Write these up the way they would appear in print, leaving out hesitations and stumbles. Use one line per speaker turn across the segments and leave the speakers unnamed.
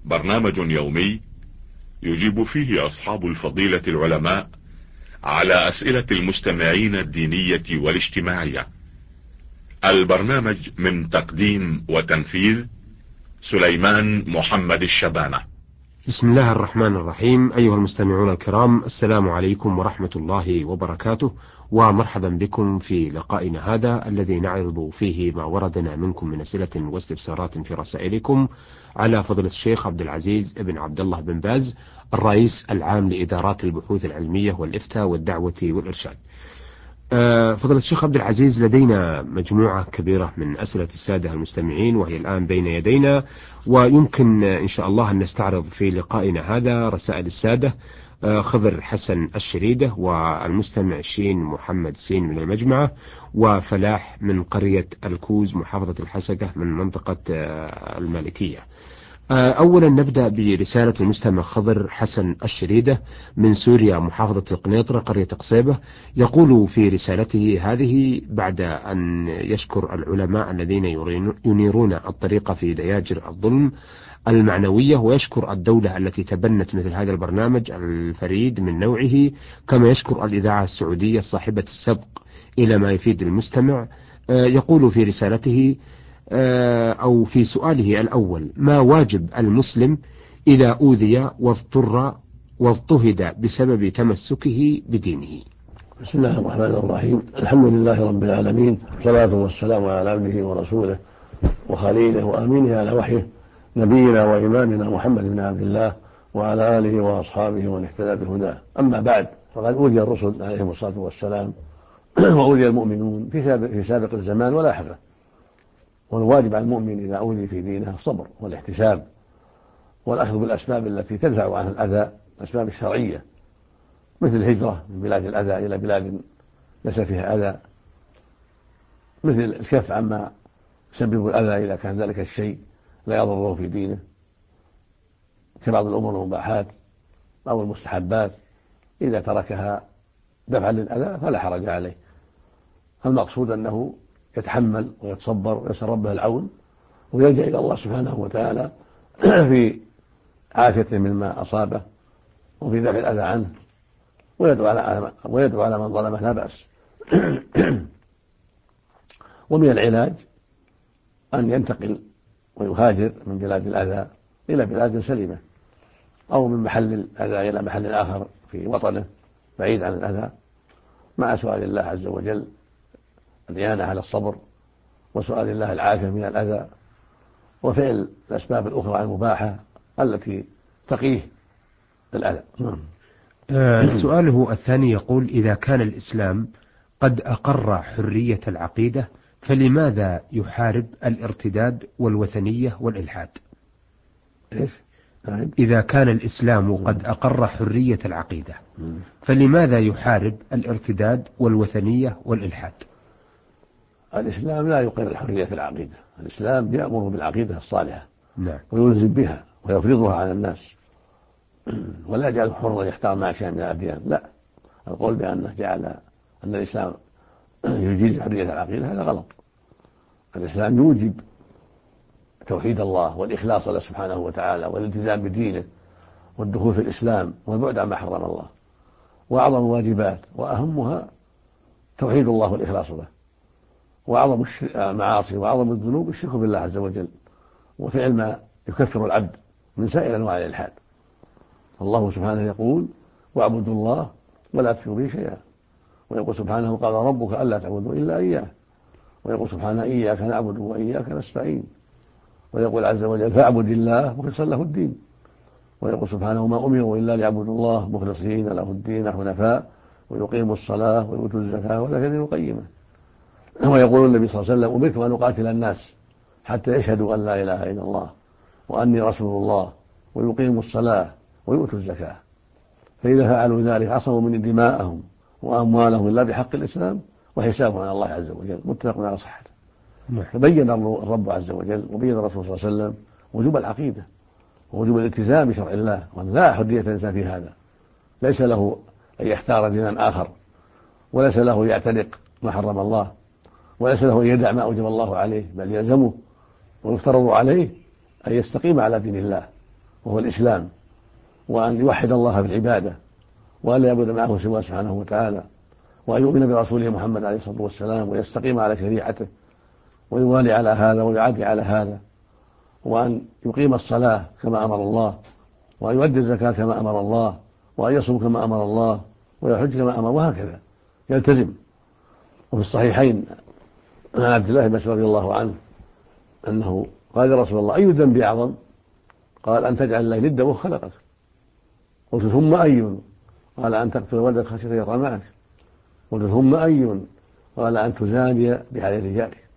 برنامج يومي يجيب فيه أصحاب الفضيلة العلماء على أسئلة المستمعين الدينية والاجتماعية. البرنامج من تقديم وتنفيذ سليمان محمد الشبانة.
بسم الله الرحمن الرحيم. أيها المستمعون الكرام، السلام عليكم ورحمة الله وبركاته، ومرحبا بكم في لقائنا هذا الذي نعرض فيه ما وردنا منكم من أسئلة واستفسارات في رسائلكم على فضيلة الشيخ عبد العزيز بن عبد الله بن باز، الرئيس العام لإدارات البحوث العلمية والإفتاء والدعوة والإرشاد. فضيلة الشيخ عبد العزيز، لدينا مجموعة كبيرة من أسئلة السادة المستمعين وهي الآن بين يدينا، ويمكن إن شاء الله أن نستعرض في لقائنا هذا رسائل السادة. خضر حسن الشريدة، والمستمع شين محمد سين من المجمعة، وفلاح من قرية الكوز محافظة الحسكة من منطقة المالكية. أولا نبدأ برسالة المستمع خضر حسن الشريدة من سوريا محافظة القنيطرة قرية قصيبة. يقول في رسالته هذه بعد أن يشكر العلماء الذين ينيرون الطريق في دياجر الظلم المعنوية، ويشكر الدولة التي تبنت مثل هذا البرنامج الفريد من نوعه، كما يشكر الإذاعة السعودية صاحبة السبق إلى ما يفيد المستمع. يقول في رسالته أو في سؤاله الأول: ما واجب المسلم إذا أوذي واضطهد بسبب تمسكه بدينه؟
بسم الله الرحمن الرحيم. الحمد لله رب العالمين، والصلاة والسلام على عبده ورسوله وخليله وأمينه على وحيه، نبينا وإمامنا محمد بن عبد الله وعلى آله وأصحابه ومن اهتدى بهداه. أما بعد، فقد أوذي الرسل عليهم الصلاة والسلام وأوذي المؤمنون في سابق الزمان ولاحقه، والواجب على المؤمن إذا أوذي في دينه الصبر والاحتساب والأخذ بالأسباب التي تدفع عنه الأذى، الأسباب الشرعية، مثل الهجرة من بلاد الأذى إلى بلاد ليس فيها أذى، مثل الكف عما يسبب الأذى إذا كان ذلك الشيء لا يضره في دينه، كبعض الأمور المباحات أو المستحبات إذا تركها دفعا للأذى فلا حرج عليه. المقصود أنه يتحمل ويتصبر ويسأل ربه العون ويلجأ إلى الله سبحانه وتعالى في عافيته مما أصابه وفي دفع الأذى عنه، ويدعو على من ظلمه لا بأس. ومن العلاج أن ينتقل ويهاجر من بلاد الأذى إلى بلاد سليمة، أو من محل الأذى إلى محل آخر في وطنه بعيد عن الأذى، مع سؤال الله عز وجل الإعانة على الصبر، وسؤال الله العافية من الأذى، وفعل الأسباب الأخرى المباحة التي تقيه الأذى.
سؤاله الثاني يقول: إذا كان الإسلام قد أقر حرية العقيدة، فلماذا يحارب الارتداد والوثنية والإلحاد؟ إذا كان الإسلام قد أقر حرية العقيدة، فلماذا يحارب الارتداد والوثنية والإلحاد؟
الإسلام لا يقر حرية العقيدة، الإسلام يأمر بالعقيدة الصالحة،
نعم،
ويلزم بها ويفرضها على الناس، ولا يجعل حرا يختار ما شاء من الأديان. لا، القول بأنه جعل أن الإسلام يجيز حرية العقيدة هذا غلط. الإسلام يوجب توحيد الله والإخلاص له سبحانه وتعالى والالتزام بدينه والدخول في الإسلام والبعد عما حرم الله، وأعظم واجبات وأهمها توحيد الله والإخلاص له، وأعظم المعاصي وأعظم الذنوب الشرك بالله عز وجل، وفعل ما يكفر العبد من سائر أنواع الإلحاد. الله سبحانه يقول: واعبدوا الله ولا تشركوا به شيئا، ويقول سبحانه: قال ربك ألا تعبدوا إلا إياه، ويقول سبحانه: إياك نعبد وإياك نستعين، ويقول عز وجل: فاعبد الله مخلصا له الدين، ويقول سبحانه: ما أمروا إلا ليعبدوا الله مخلصين له الدين حنفاء ويقيموا الصلاة ويؤتوا الزكاة ولا تزيد قيمة. ويقول النبي صلى الله عليه وسلم: أمرت أن أقاتل الناس حتى يشهدوا أن لا إله إلا الله وأني رسول الله ويقيموا الصلاة ويؤتوا الزكاة، فإذا فعلوا ذلك عصموا من دماءهم وأموالهم إلا بحق الإسلام وحسابهم على الله عز وجل. متفق على صحته. فبين الرب عز وجل وبين الرسول صلى الله عليه وسلم وجوب العقيدة ووجوب الالتزام بشرع الله، وأن لا حرية الإنسان في هذا، ليس له أن يختار دينا آخر، وليس له يعتنق ما حرم الله، وليس له أن يدع ما أوجب الله عليه، بل يلزمه ويفترض عليه أن يستقيم على دين الله وهو الإسلام، وأن يوحد الله في العبادة، وأن لا يعبد معه سواه سبحانه وتعالى، وأن يؤمن برسوله محمد عليه الصلاة والسلام ويستقيم على شريعته ويوالي على هذا ويعادي على هذا، وأن يقيم الصلاة كما أمر الله، وأن يؤدي الزكاة كما أمر الله، وأن يصوم كما أمر الله، ويحج كما أمر، وهكذا يلتزم. وفي الصحيحين عن عبد الله بن مسعود رضي الله عنه أنه قال يا رسول الله أي الذنب أعظم؟ قال أن تجعل الله ندا وهو خلقك. قلت ثم أي؟ قال أن تقتل ولدك خشية أن يطعمك. قلت ثم أي؟ قال أن تزاني بحلال رجالك.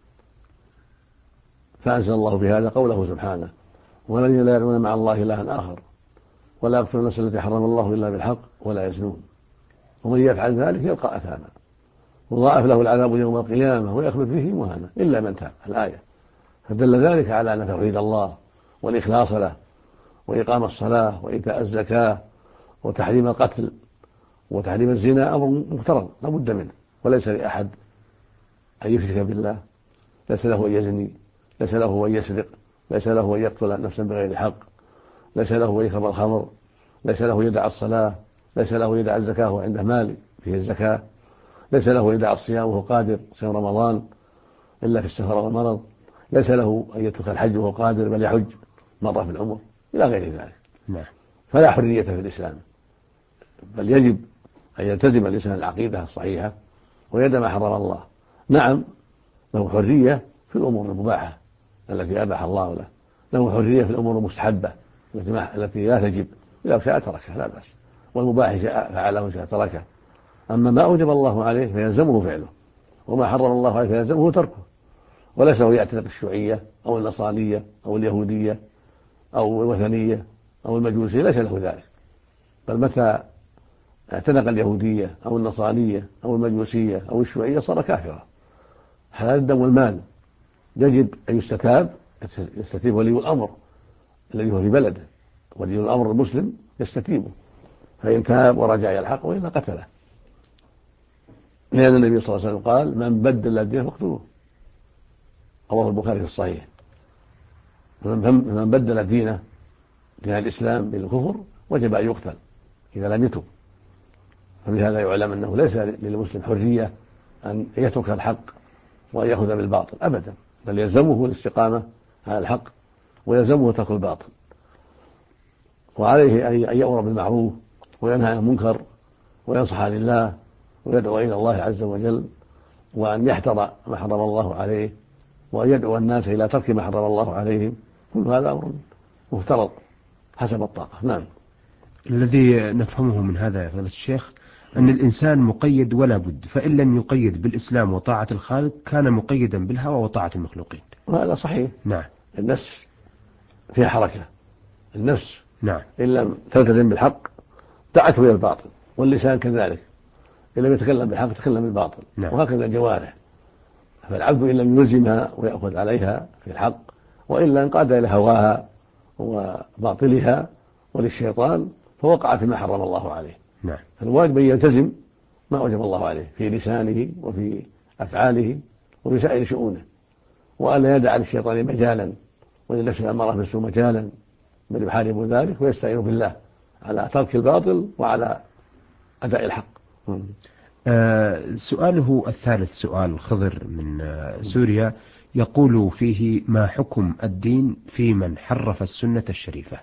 فأنزل الله بهذا قوله سبحانه والذين لا يدعون مع الله إلها آخر ولا يقتلون النفس التي حرم الله إلا بالحق ولا يزنون ومن يفعل ذلك يلقى أثاما وضاعف له العذاب يوم القيامة ويخلد فيه مهانا إلا من تاب. الآية فدل ذلك على أن توحيد الله والإخلاص له وإقام الصلاة وإيتاء الزكاة وتحريم القتل وتحريم الزنا أمر مفترض لا بد منه، وليس لأحد أن يشرك بالله، ليس له أن يزني، ليس له أن يسرق، ليس له أن يقتل نفسا بغير حق، ليس له أن يشرب الخمر، ليس له يدع الصلاة، ليس له يدع الزكاة وهو عنده مال فيه الزكاة، ليس له يدع الصيام وهو قادر صيام رمضان إلا في السفر والمرض، ليس له أن يترك الحج وهو قادر بل يحج مرة في العمر إلى غير ذلك. فلا حرية في الإسلام، بل يجب أن يلتزم الإنسان العقيدة الصحيحة ويدع ما حرم الله. نعم له حرية في الأمور المباحة التي أباح الله له، له حرية في الأمور المستحبة التي لا تجب، إذا شاء تركها لا بأس، والمباح شاء فعله شاء تركه. أما ما أوجب الله عليه فيلزمه فعله، وما حرم الله عليه فيلزمه تركه، وليس هو يعتنق الشيوعية أو النصرانية أو اليهودية أو الوثنية أو المجوسية، ليس له ذلك، بل متى اعتنق اليهودية أو النصرانية أو المجوسية أو الشيوعية صار كافرا. حلال الدم والمال يجب أن يستتيب ولي الأمر الذي هو في بلده، ولي الأمر المسلم يستتيبه، فإن تاب ورجع إلى الحق وإلا قتله، لأن النبي صلى الله عليه وسلم قال من بدل الدين فاقتلوه، رواه البخاري في الصحيح. من بدل دينه دين الإسلام بالكفر وجب أن يقتل إذا لم يتب. فبهذا يعلم أنه ليس للمسلم حرية أن يترك الحق وأن يأخذ بالباطل أبدا، بل يلزمه الاستقامة على الحق ويلزمه ترك الباطل، وعليه أن يأمر بالمعروف وينهى عن المنكر وينصح لله ويدعو إلى الله عز وجل، وأن يحذر ما حرم الله عليه، وأن يدعو الناس إلى ترك ما حرم الله عليهم. كل هذا أمر مفترض حسب الطاقة. نعم.
الذي نفهمه من هذا يا فضيلة الشيخ أن الإنسان مقيد ولا بد، فإن لم يقيد بالإسلام وطاعة الخالق كان مقيدا بالهوى وطاعة المخلوقين.
وهذا صحيح.
نعم.
النفس فيها حركة، النفس
نعم
إن لم تلتزم بالحق دعته إلى الباطل، واللسان كذلك إن لم يتكلم بالحق تكلم بالباطل.
نعم.
وهكذا الجوارح، فالعبد إن لم يلزمها ويأخذ عليها في الحق وإلا انقاد إلى هواها وباطلها وللشيطان فوقع فيما حرم الله عليه.
نعم.
فالواجب أن يلتزم ما أوجب الله عليه في لسانه وفي أفعاله وفي سائر شؤونه، وأن لا يدع للشيطان مجالا ولنفسه الأمارة بالسوء مجالا، بل يحارب ذلك ويستعين بالله على ترك الباطل وعلى أداء الحق.
سؤاله الثالث سؤال خضر من سوريا يقول فيه ما حكم الدين في من حرف السنة الشريفة؟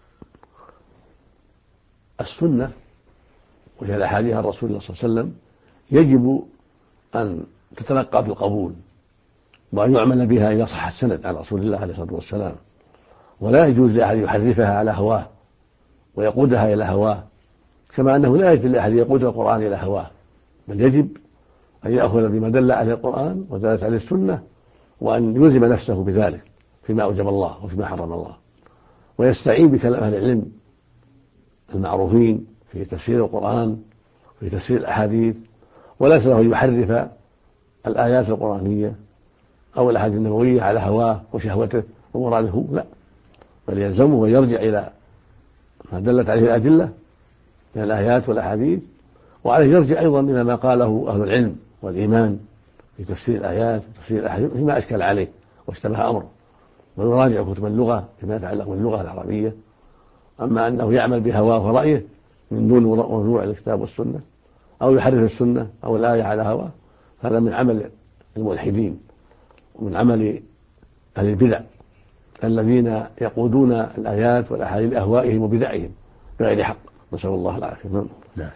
السنة وهي الأحاديث عن رسول الله صلى الله عليه وسلم يجب أن تتلقى بالقبول وأن يعمل بها إذا صح السند عن رسول الله عليه الصلاة والسلام، ولا يجوز لأحد يحرفها على هواه ويقودها إلى هواه، كما أنه لا يجوز لأحد يقود القرآن إلى هواه، بل يجب أن يأخذ بما دل عليه القرآن ودلت عليه السنة، وأن يلزم نفسه بذلك فيما أوجب الله وفيما حرم الله، ويستعين بكلام أهل العلم المعروفين في تفسير القرآن في تفسير الأحاديث، وليس له يحرف الآيات القرآنية أو الأحاديث النبوية على هواه وشهوته ومراده، لا، بل يلزمه ويرجع إلى ما دلت عليه الأدلة من الآيات والأحاديث، وعليه يرجع أيضا إلى ما قاله أهل العلم والإيمان في تفسير الآيات وتفسير الأحاديث فيما أشكل عليه واشتبه أمره، ويراجع كتب اللغة فيما يتعلق باللغة العربية أما أنه يعمل بهواه ورأيه من دون رجوع الكتاب والسنة أو يحرف السنة أو الآية على هواه، هذا من عمل الملحدين ومن عمل أهل البدع الذين يقودون الآيات والأحاديث لأهوائهم وبدعهم بغير حق، نسأل الله العافية.
نعم.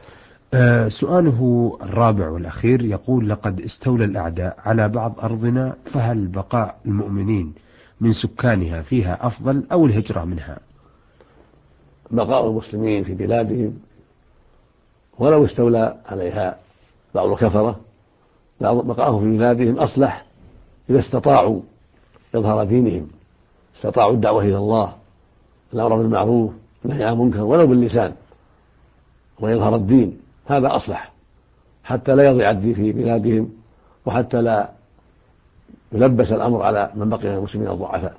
سؤاله الرابع والأخير يقول: لقد استولى الأعداء على بعض أرضنا، فهل بقاء المؤمنين من سكانها فيها أفضل أو الهجرة منها؟
بقاء المسلمين في بلادهم ولو استولى عليها بعض الكفرة، بقاءهم في بلادهم أصلح إذا استطاعوا إظهار دينهم، استطاعوا الدعوة إلى الله، الأمر بالمعروف والنهي عن المنكر ولو باللسان، ويظهر الدين، هذا أصلح حتى لا يضيع الدين في بلادهم وحتى لا يلبس الأمر على من بقي من المسلمين الضعفاء.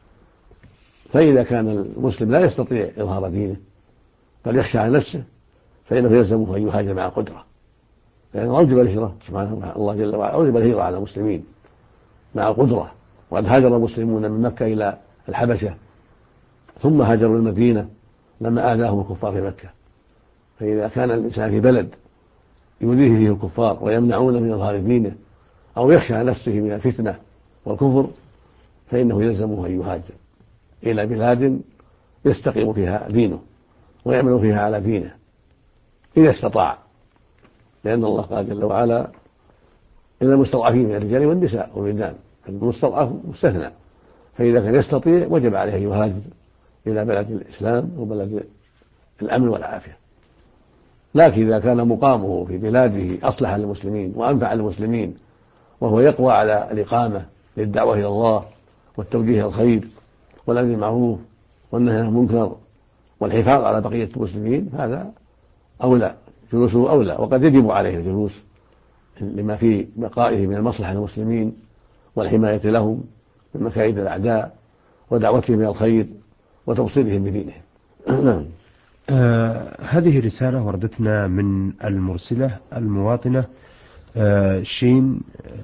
فإذا كان المسلم لا يستطيع إظهار دينه بل يخشى على نفسه فإنه يلزمه أن يهاجر مع قدرة، لأن أوجب الهجرة سبحانه الله جل وعلا، أوجب الهجرة على المسلمين مع القدرة. وقد هاجر المسلمون من مكة إلى الحبشة ثم هاجروا المدينة لما آذاهم الكفار في مكة. فإذا كان الإنسان في بلد يؤذيه فيه الكفار ويمنعونه من إظهار دينه أو يخشى على نفسه من الفتنة والكفر فإنه يلزمه أن يهاجر إلى بلاد يستقيم فيها دينه ويعمل فيها على دينه إذا استطاع، لأن الله قال جل وعلا: إن المستضعفين من الرجال والنساء والولدان، المستضعف مستثنى، فإذا كان يستطيع وجب عليه أن يهاجر إلى بلد الإسلام وبلد الأمن والعافية. لكن إذا كان مقامه في بلاده أصلح للمسلمين وأنفع للمسلمين وهو يقوى على الإقامة للدعوة إلى الله والتوجيه إلى الخير والأمر بالمعروف والنهي عن المنكر والحفاظ على بقية المسلمين، هذا أولى، جلوسه أولى. وقد يجب عليه الجلوس لما في بقائه من المصلحة للمسلمين والحماية لهم من مكائد الأعداء ودعوتهم إلى الخير وتوصيلهم بدينهم.
هذه رسالة وردتنا من المرسلة المواطنة شين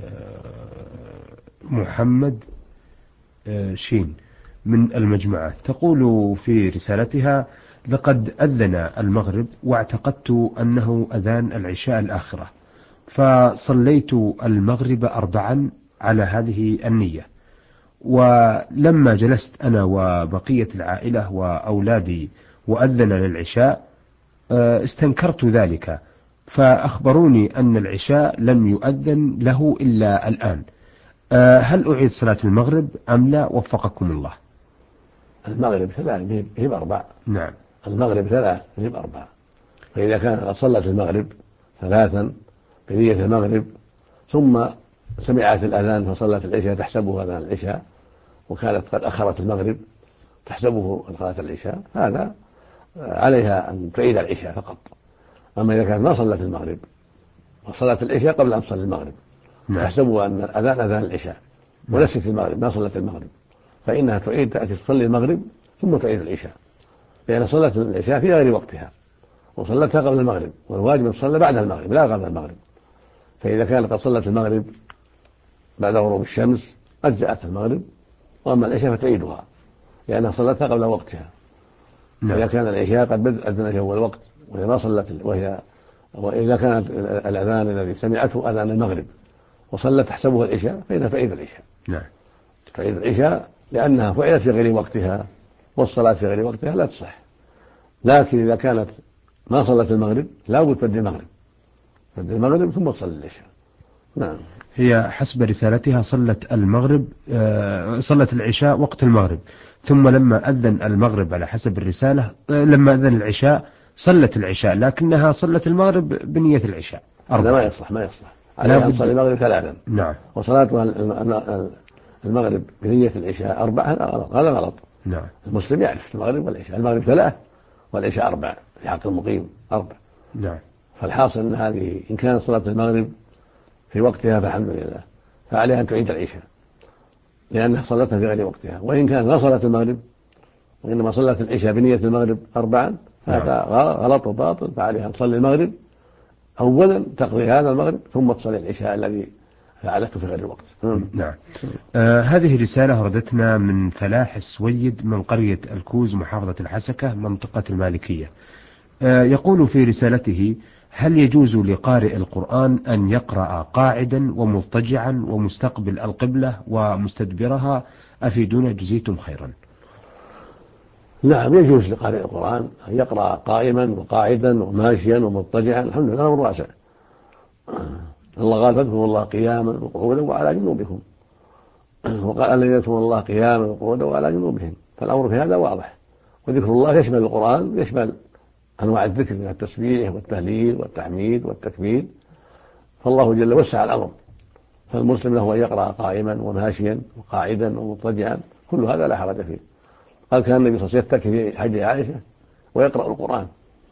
محمد شين من المجمعة، تقول في رسالتها: لقد أذن المغرب واعتقدت أنه أذان العشاء الآخرة، فصليت المغرب 4 على هذه النية، ولما جلست أنا وبقية العائلة وأولادي وأذن للعشاء استنكرت ذلك، فأخبروني أن العشاء لم يؤذن له إلا الآن. هل أعيد صلاة المغرب أم لا؟ وفقكم الله.
المغرب 3 هي 4.
نعم.
المغرب 3 هي 4. فإذا كانت قد صلت المغرب 3 بنية المغرب ثم سمعت الأذان فصلت العشاء تحسبه أذان العشاء، وكانت قد أخرت المغرب تحسبه صلاة العشاء، هذا عليها أن تعيد العشاء فقط. أما إذا كانت ما صلت المغرب وصلت العشاء قبل أن تصلي المغرب تحسبه أن الأذان أذان العشاء ونسيت المغرب ما صلت المغرب، فإنها تعيد، تأتي تصلي المغرب ثم تعيد العشاء، لأن صلت العشاء في غير وقتها وصلتها قبل المغرب، والواجب أن تصلى بعد المغرب لا قبل المغرب. فإذا كانت قد صلت المغرب بعد غروب الشمس أجزأت المغرب، وأما العشاء فتعيدها لأنها صلتها قبل وقتها. إذا كان العشاء قد أذن في أول وقت وهي ما صلت، وإذا كان الأذان الذي سمعته أذان المغرب وصلت تحسبه العشاء فإنها تعيد العشاء.
نعم.
تعيد العشاء لأنها فعلت في غير وقتها، والصلاة في غير وقتها لا تصح. لكن إذا كانت ما صلت المغرب لا بد تؤدي المغرب، تؤدي المغرب ثم تصلي العشاء. نعم.
هي حسب رسالتها صلت المغرب صلت العشاء وقت المغرب، ثم لما أذن المغرب على حسب الرسالة لما أذن العشاء صلت العشاء، لكنها صلت المغرب بنية العشاء 4.
لا، ما يصلح عليها أن تصلي المغرب 3.
نعم.
وصلاتها المغرب بنية العشاء 4، هذا غلط.
نعم.
المسلم يعرف المغرب والعشاء، المغرب 3 والعشاء 4 في حق المقيم 4.
نعم.
فالحاصل أن هذه إن كانت صلاة المغرب في وقتها فالحمد لله، فعليها أن تعيد العشاء لأنها صلتها في غير وقتها. وإن كانت ما صلت المغرب وإنما صلت العشاء بنية المغرب 4 هذا غلط وباطل، فعليها أن تصلي المغرب أولا، تقضي هذا المغرب ثم تصلي العشاء الذي فعلته في غير الوقت.
نعم. هذه رسالة وردتنا من فلاح السويد من قرية الكوز محافظة الحسكة منطقة المالكية. يقول في رسالته: هل يجوز لقارئ القرآن أن يقرأ قاعدا ومضطجعا ومستقبل القبلة ومستدبرها؟ أفيدونا جزيتم خيرا.
نعم، يجوز لقارئ القرآن أن يقرأ قائما وقاعدا وماشيا ومضطجعا، الحمد لله أمر واسع. الله قال: فاذكروا الله قياما وقعودا وعلى جنوبكم، وقال: الذين يذكرون الله قياما وقعودا وعلى جنوبهم، فالأمر في هذا واضح. وذكر الله يشمل القرآن، يشمل أنواع الذكر من التسبيح والتهليل والتحميد والتكبير، فالله جل وسع الأمر، فالمسلم له أن يقرأ قائما وماشيا وقاعدا ومضطجعا، كل هذا لا حرج فيه. قال: كان النبي صلى الله عليه وسلم يتكي في حج عائشة ويقرأ القرآن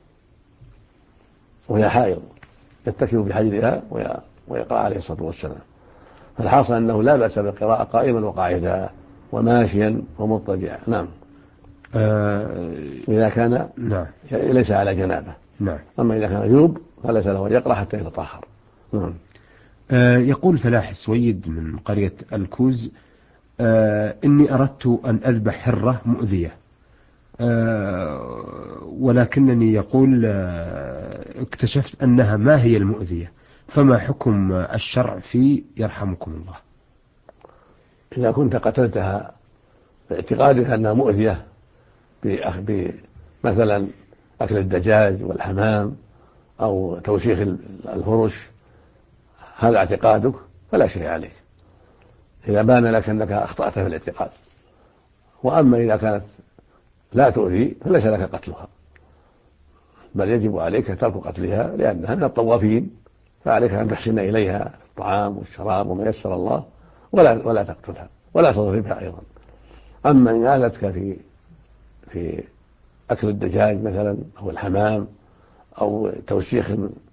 وهي حائض، يتكي في حجرها ويقرأ عليه الصلاة والسلام. فالحاصل أنه لا بأس بالقراءة قائما وقاعدا وماشيا ومضطجعا. نعم. إذا كان
نعم
ليس على جنابه.
نعم.
أما إذا كان جنوب فليس له أن يقرأ حتى يتطهر. نعم.
يقول فلاح السويد من قرية الكوز: إني أردت أن أذبح حرة مؤذية، ولكنني يقول اكتشفت أنها ما هي المؤذية، فما حكم الشرع في يرحمكم الله؟
إذا كنت قتلتها باعتقادك أنها مؤذية مثلا أكل الدجاج والحمام أو توسيخ الفرش، هذا اعتقادك فلا شيء عليك إذا بان لك أنك أخطأت في الاعتقاد. وأما إذا كانت لا تؤذي فليس لك قتلها، بل يجب عليك ترك قتلها لأنها من الطوافين، فعليك أن تحسن إليها الطعام والشراب وما يسر الله، ولا تقتلها ولا تضربها أيضا. أما إن آذتك في أكل الدجاج مثلا أو الحمام أو توسيخ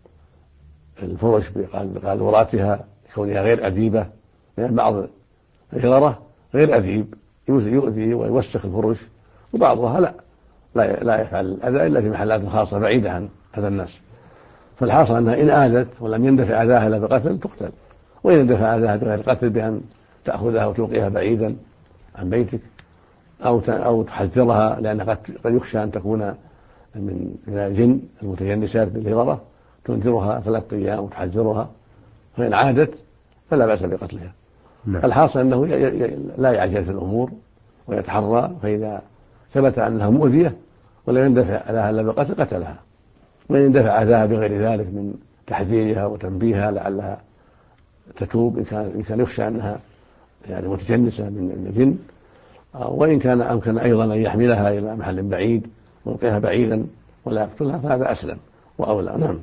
الفرش بقاذوراتها كونها غير أديبة، لأن بعض الهررة غير أديب يؤذي ويوسخ الفرش، وبعضها لا يفعل الأذى إلا في محلات خاصة بعيدة عن هذا الناس. فالحاصل أنها إن آذت ولم يندفع أذاها إلا بقتل تقتل، وإن اندفع أذاها بغير قتل بأن تأخذها وتلقيها بعيدا عن بيتك أو تحذرها، لأن قد يخشى أن تكون من الجن المتجنسات بالهررة، تنذرها 3 أيام وتحذرها، فإن عادت فلا بأس بقتلها. الحاصل أنه لا يعجل في الأمور ويتحرى، فإذا ثبت أنها مؤذية ولم يندفع أذاها إلا بقتل قتلها، وإن اندفع أذاها بغير ذلك من تحذيرها وتنبيهها لعلها تتوب إن كان يخشى أنها يعني متجنسة من الجن، وإن كان أمكن أيضا أن يحملها إلى محل بعيد ويلقيها بعيدا ولا يقتلها فهذا أسلم وأولى. نعم.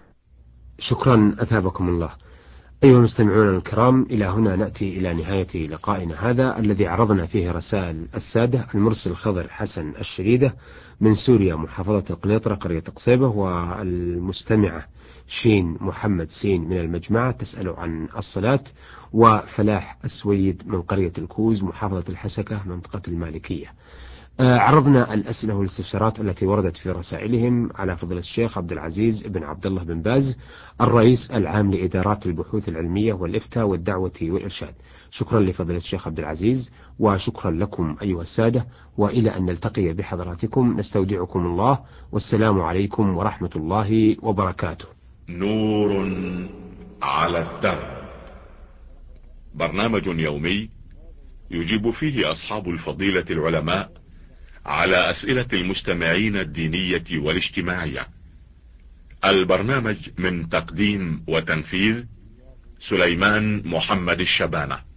شكرا أثابكم الله. أيها المستمعون الكرام، إلى هنا نأتي إلى نهاية لقائنا هذا الذي عرضنا فيه رسائل السادة المرسل خضر حسن الشريدة من سوريا محافظة القنيطرة قرية قصيبة، والمستمعة شين محمد سين من المجمعة تسأل عن الصلاة، وفلاح السويد من قرية الكوز محافظة الحسكة منطقة المالكية. عرضنا الأسئلة والاستفسارات التي وردت في رسائلهم على فضيلة الشيخ عبد العزيز بن عبد الله بن باز الرئيس العام لإدارات البحوث العلمية والإفتاء والدعوة والإرشاد. شكرا لفضيلة الشيخ عبد العزيز، وشكرا لكم أيها السادة، وإلى أن نلتقي بحضراتكم نستودعكم الله، والسلام عليكم ورحمة الله وبركاته.
نور على الدرب، برنامج يومي يجيب فيه أصحاب الفضيلة العلماء على أسئلة المستمعين الدينية والاجتماعية. البرنامج من تقديم وتنفيذ سليمان محمد الشبانة.